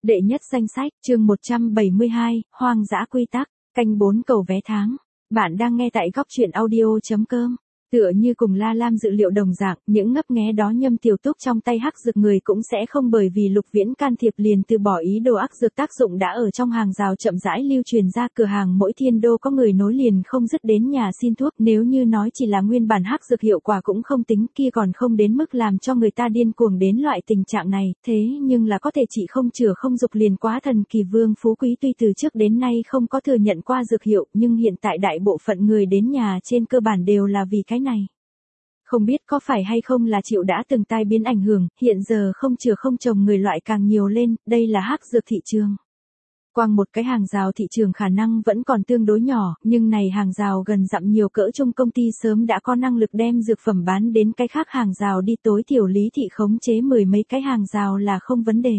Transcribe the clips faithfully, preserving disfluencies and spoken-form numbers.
Đệ nhất danh sách, chương một trăm bảy mươi hai, hoang dã quy tắc, canh bốn cầu vé tháng. Bạn đang nghe tại góc truyện audio.com. Tựa như cùng La Lam dự liệu đồng dạng, những ngấp nghé đó Nhâm Tiểu Túc trong tay hắc dược người cũng sẽ không bởi vì Lục Viễn can thiệp liền từ bỏ ý đồ ác dược tác dụng đã ở trong hàng rào chậm rãi lưu truyền ra cửa hàng mỗi thiên đô có người nối liền không dứt đến nhà xin thuốc, nếu như nói chỉ là nguyên bản hắc dược hiệu quả cũng không tính, kia còn không đến mức làm cho người ta điên cuồng đến loại tình trạng này, thế nhưng là có thể trị không chữa không dục liền quá thần kỳ. Vương Phú Quý tuy từ trước đến nay không có thừa nhận qua dược hiệu, nhưng hiện tại đại bộ phận người đến nhà trên cơ bản đều là vì cái này. Không biết có phải hay không là chịu đã từng tai biến ảnh hưởng, hiện giờ không chữa không trồng người loại càng nhiều lên, đây là hắc dược thị trường. Quang một cái hàng rào thị trường khả năng vẫn còn tương đối nhỏ, nhưng này hàng rào gần dặm nhiều cỡ trung công ty sớm đã có năng lực đem dược phẩm bán đến cái khác hàng rào đi, tối thiểu Lý thị khống chế mười mấy cái hàng rào là không vấn đề.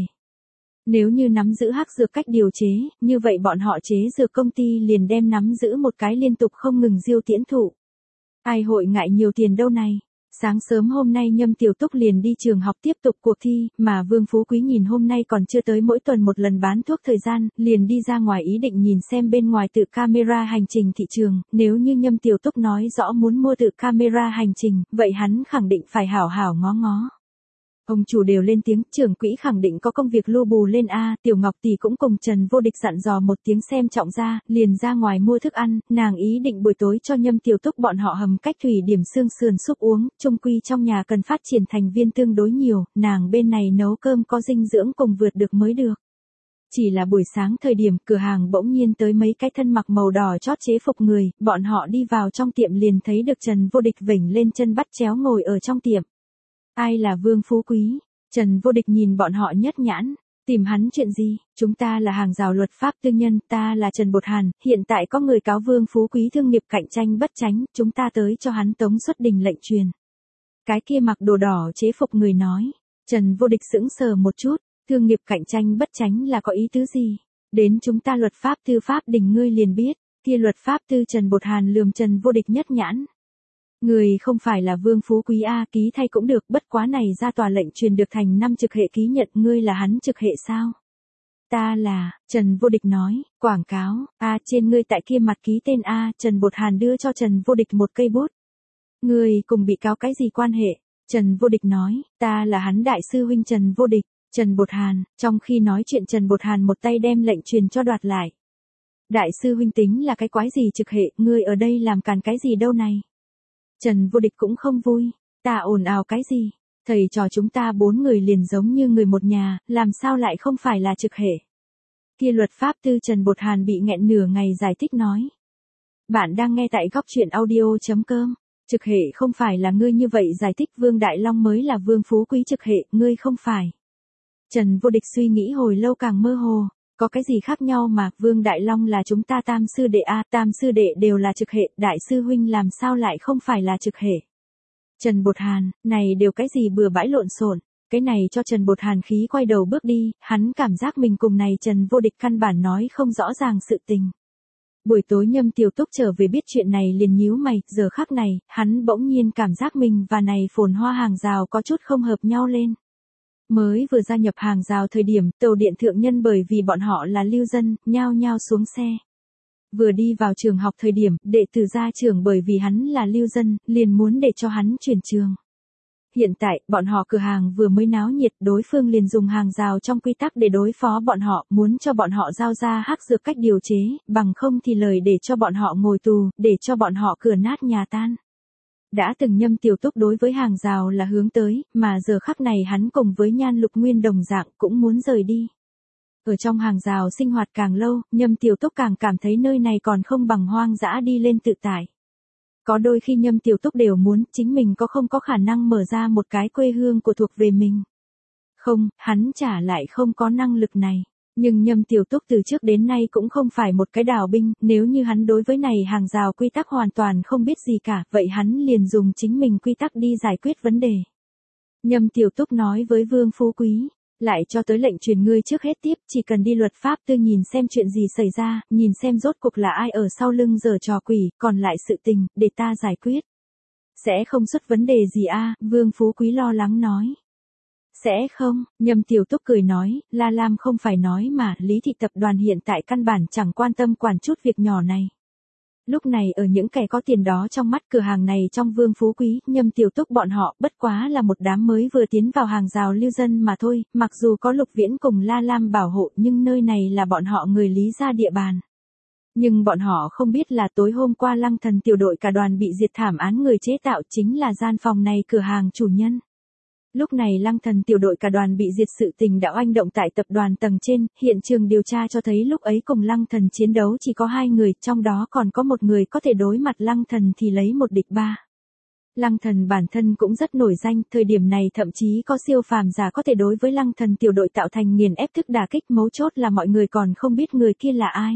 Nếu như nắm giữ hắc dược cách điều chế, như vậy bọn họ chế dược công ty liền đem nắm giữ một cái liên tục không ngừng diêu tiễn thụ. Ai hội ngại nhiều tiền đâu này. Sáng sớm hôm nay Nhâm Tiểu Túc liền đi trường học tiếp tục cuộc thi, mà Vương Phú Quý nhìn hôm nay còn chưa tới mỗi tuần một lần bán thuốc thời gian, liền đi ra ngoài ý định nhìn xem bên ngoài tự camera hành trình thị trường, nếu như Nhâm Tiểu Túc nói rõ muốn mua tự camera hành trình, vậy hắn khẳng định phải hảo hảo ngó ngó. Ông chủ đều lên tiếng, trưởng quỹ khẳng định có công việc lưu bù lên a. Tiểu Ngọc tỷ cũng cùng Trần Vô Địch dặn dò một tiếng xem trọng ra, liền ra ngoài mua thức ăn, nàng ý định buổi tối cho Nhâm Tiểu Túc bọn họ hầm cách thủy điểm xương sườn súp uống, chung quy trong nhà cần phát triển thành viên tương đối nhiều, nàng bên này nấu cơm có dinh dưỡng cùng vượt được mới được. Chỉ là buổi sáng thời điểm cửa hàng bỗng nhiên tới mấy cái thân mặc màu đỏ chót chế phục người, bọn họ đi vào trong tiệm liền thấy được Trần Vô Địch vểnh lên chân bắt chéo ngồi ở trong tiệm. Ai là Vương Phú Quý? Trần Vô Địch nhìn bọn họ nhất nhãn, tìm hắn chuyện gì? Chúng ta là hàng rào luật pháp tư nhân, ta là Trần Bột Hàn, hiện tại có người cáo Vương Phú Quý thương nghiệp cạnh tranh bất chánh, chúng ta tới cho hắn tống xuất đình lệnh truyền. Cái kia mặc đồ đỏ chế phục người nói. Trần Vô Địch sững sờ một chút, thương nghiệp cạnh tranh bất chánh là có ý tứ gì? Đến chúng ta luật pháp tư pháp đình ngươi liền biết, kia luật pháp tư. Trần Bột Hàn lườm Trần Vô Địch nhất nhãn. Người không phải là Vương Phú Quý a, ký thay cũng được, bất quá này ra tòa lệnh truyền được thành năm trực hệ ký nhận, ngươi là hắn trực hệ sao? Ta là, Trần Vô Địch nói, quảng cáo, a trên ngươi tại kia mặt ký tên a. Trần Bột Hàn đưa cho Trần Vô Địch một cây bút. Ngươi cùng bị cáo cái gì quan hệ? Trần Vô Địch nói, ta là hắn đại sư huynh Trần Vô Địch. Trần Bột Hàn, trong khi nói chuyện Trần Bột Hàn một tay đem lệnh truyền cho đoạt lại. Đại sư huynh tính là cái quái gì trực hệ, ngươi ở đây làm càn cái gì đâu này? Trần Vô Địch cũng không vui, ta ồn ào cái gì, thầy trò chúng ta bốn người liền giống như người một nhà, làm sao lại không phải là trực hệ. Kia luật pháp tư. Trần Bột Hàn bị nghẹn nửa ngày giải thích nói. Bạn đang nghe tại góc truyện audio.com, trực hệ không phải là ngươi như vậy giải thích, Vương Đại Long mới là Vương Phú Quý trực hệ, ngươi không phải. Trần Vô Địch suy nghĩ hồi lâu càng mơ hồ. Có cái gì khác nhau mà, Vương Đại Long là chúng ta tam sư đệ a, tam sư đệ đều là trực hệ, đại sư huynh làm sao lại không phải là trực hệ. Trần Bột Hàn, này đều cái gì bừa bãi lộn xộn, cái này cho Trần Bột Hàn khí quay đầu bước đi, hắn cảm giác mình cùng này Trần Vô Địch căn bản nói không rõ ràng sự tình. Buổi tối Nhâm Tiểu Túc trở về biết chuyện này liền nhíu mày, giờ khắc này, hắn bỗng nhiên cảm giác mình và này phồn hoa hàng rào có chút không hợp nhau lên. Mới vừa gia nhập hàng rào thời điểm, tàu điện thượng nhân bởi vì bọn họ là lưu dân, nhao nhao xuống xe. Vừa đi vào trường học thời điểm, đệ tử gia trưởng bởi vì hắn là lưu dân, liền muốn để cho hắn chuyển trường. Hiện tại, bọn họ cửa hàng vừa mới náo nhiệt, đối phương liền dùng hàng rào trong quy tắc để đối phó bọn họ, muốn cho bọn họ giao ra hắc dược cách điều chế, bằng không thì lời để cho bọn họ ngồi tù, để cho bọn họ cửa nát nhà tan. Đã từng Nhâm Tiểu Túc đối với hàng rào là hướng tới, mà giờ khắc này hắn cùng với Nhan Lục Nguyên đồng dạng cũng muốn rời đi. Ở trong hàng rào sinh hoạt càng lâu, Nhâm Tiểu Túc càng cảm thấy nơi này còn không bằng hoang dã đi lên tự tại. Có đôi khi Nhâm Tiểu Túc đều muốn chính mình có không có khả năng mở ra một cái quê hương của thuộc về mình. Không, hắn trả lại không có năng lực này. Nhưng Nhâm Tiểu Túc từ trước đến nay cũng không phải một cái đào binh, nếu như hắn đối với này hàng rào quy tắc hoàn toàn không biết gì cả, vậy hắn liền dùng chính mình quy tắc đi giải quyết vấn đề. Nhâm Tiểu Túc nói với Vương Phú Quý, lại cho tới lệnh truyền ngươi trước hết tiếp, chỉ cần đi luật pháp tư nhìn xem chuyện gì xảy ra, nhìn xem rốt cuộc là ai ở sau lưng giở trò quỷ, còn lại sự tình, để ta giải quyết. Sẽ không xuất vấn đề gì a. Vương Phú Quý lo lắng nói. Sẽ không, Nhâm Tiểu Túc cười nói, La Lam không phải nói mà, Lý Thị tập đoàn hiện tại căn bản chẳng quan tâm quản chút việc nhỏ này. Lúc này ở những kẻ có tiền đó trong mắt cửa hàng này trong Vương Phú Quý, Nhâm Tiểu Túc bọn họ bất quá là một đám mới vừa tiến vào hàng rào lưu dân mà thôi, mặc dù có Lục Viễn cùng La Lam bảo hộ nhưng nơi này là bọn họ người Lý gia địa bàn. Nhưng bọn họ không biết là tối hôm qua Lăng Thần tiểu đội cả đoàn bị diệt thảm án người chế tạo chính là gian phòng này cửa hàng chủ nhân. Lúc này Lăng Thần tiểu đội cả đoàn bị diệt sự tình đã oanh động tại tập đoàn tầng trên, hiện trường điều tra cho thấy lúc ấy cùng Lăng Thần chiến đấu chỉ có hai người, trong đó còn có một người có thể đối mặt Lăng Thần thì lấy một địch ba. Lăng Thần bản thân cũng rất nổi danh, thời điểm này thậm chí có siêu phàm giả có thể đối với Lăng Thần tiểu đội tạo thành nghiền ép thức đả kích, mấu chốt là mọi người còn không biết người kia là ai.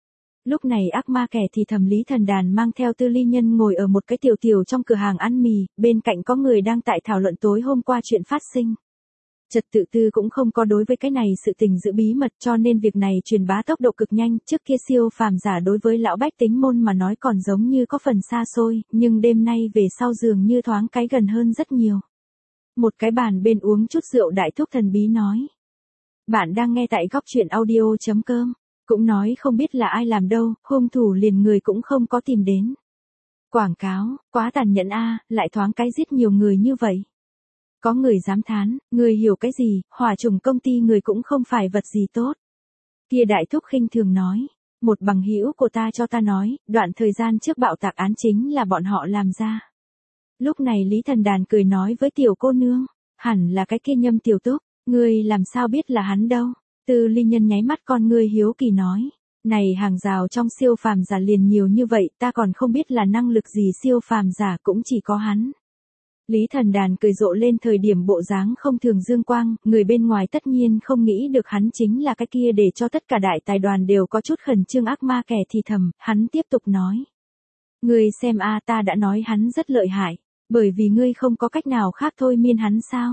Lúc này ác ma kẻ thì thầm Lý Thần Đàn mang theo Tư Ly Nhân ngồi ở một cái tiểu tiểu trong cửa hàng ăn mì, bên cạnh có người đang tại thảo luận tối hôm qua chuyện phát sinh. Trật tự tư cũng không có đối với cái này sự tình giữ bí mật cho nên việc này truyền bá tốc độ cực nhanh, trước kia siêu phàm giả đối với lão bách tính môn mà nói còn giống như có phần xa xôi, nhưng đêm nay về sau dường như thoáng cái gần hơn rất nhiều. Một cái bàn bên uống chút rượu đại thúc thần bí nói. Bạn đang nghe tại góc truyện audio chấm com. Cũng nói không biết là ai làm đâu, hung thủ liền người cũng không có tìm đến. Quảng cáo, quá tàn nhẫn a, lại thoáng cái giết nhiều người như vậy. Có người dám thán, người hiểu cái gì, hỏa trùng công ty người cũng không phải vật gì tốt. Kia đại thúc khinh thường nói, một bằng hữu của ta cho ta nói, đoạn thời gian trước bạo tạc án chính là bọn họ làm ra. Lúc này Lý Thần Đàn cười nói với tiểu cô nương, hẳn là cái kia Nhâm Tiểu Túc, ngươi làm sao biết là hắn đâu. Tư Ly Nhân nháy mắt con ngươi hiếu kỳ nói, này hàng rào trong siêu phàm giả liền nhiều như vậy, ta còn không biết là năng lực gì siêu phàm giả cũng chỉ có hắn. Lý Thần Đàn cười rộ lên thời điểm bộ dáng không thường dương quang, người bên ngoài tất nhiên không nghĩ được hắn chính là cái kia để cho tất cả đại tài đoàn đều có chút khẩn trương ác ma kẻ thì thầm, hắn tiếp tục nói. Ngươi xem a ta đã nói hắn rất lợi hại, bởi vì ngươi không có cách nào khác thôi miên hắn sao?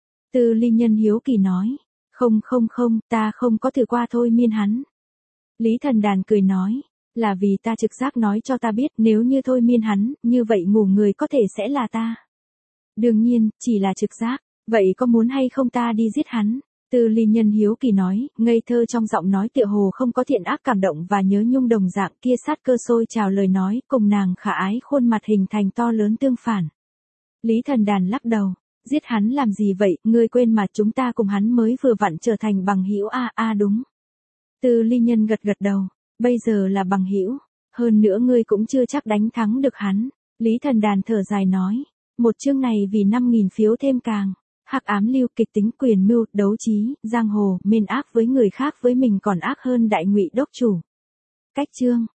Tư Ly Nhân hiếu kỳ nói. Không không không, ta không có thử qua thôi miên hắn. Lý Thần Đàn cười nói, là vì ta trực giác nói cho ta biết nếu như thôi miên hắn, như vậy ngủ người có thể sẽ là ta. Đương nhiên, chỉ là trực giác, vậy có muốn hay không ta đi giết hắn? Tư Ly Nhân hiếu kỳ nói, ngây thơ trong giọng nói tựa hồ không có thiện ác cảm động và nhớ nhung đồng dạng kia sát cơ sôi trào lời nói, cùng nàng khả ái khuôn mặt hình thành to lớn tương phản. Lý Thần Đàn lắc đầu. Giết hắn làm gì vậy, ngươi quên mà chúng ta cùng hắn mới vừa vặn trở thành bằng hữu a a đúng. Tư Ly Nhân gật gật đầu, bây giờ là bằng hữu, hơn nữa ngươi cũng chưa chắc đánh thắng được hắn. Lý Thần Đàn thở dài nói, một chương này vì năm nghìn phiếu thêm càng, hắc ám lưu kịch tính quyền mưu, đấu trí, giang hồ, mên ác với người khác với mình còn ác hơn đại ngụy đốc chủ. Cách chương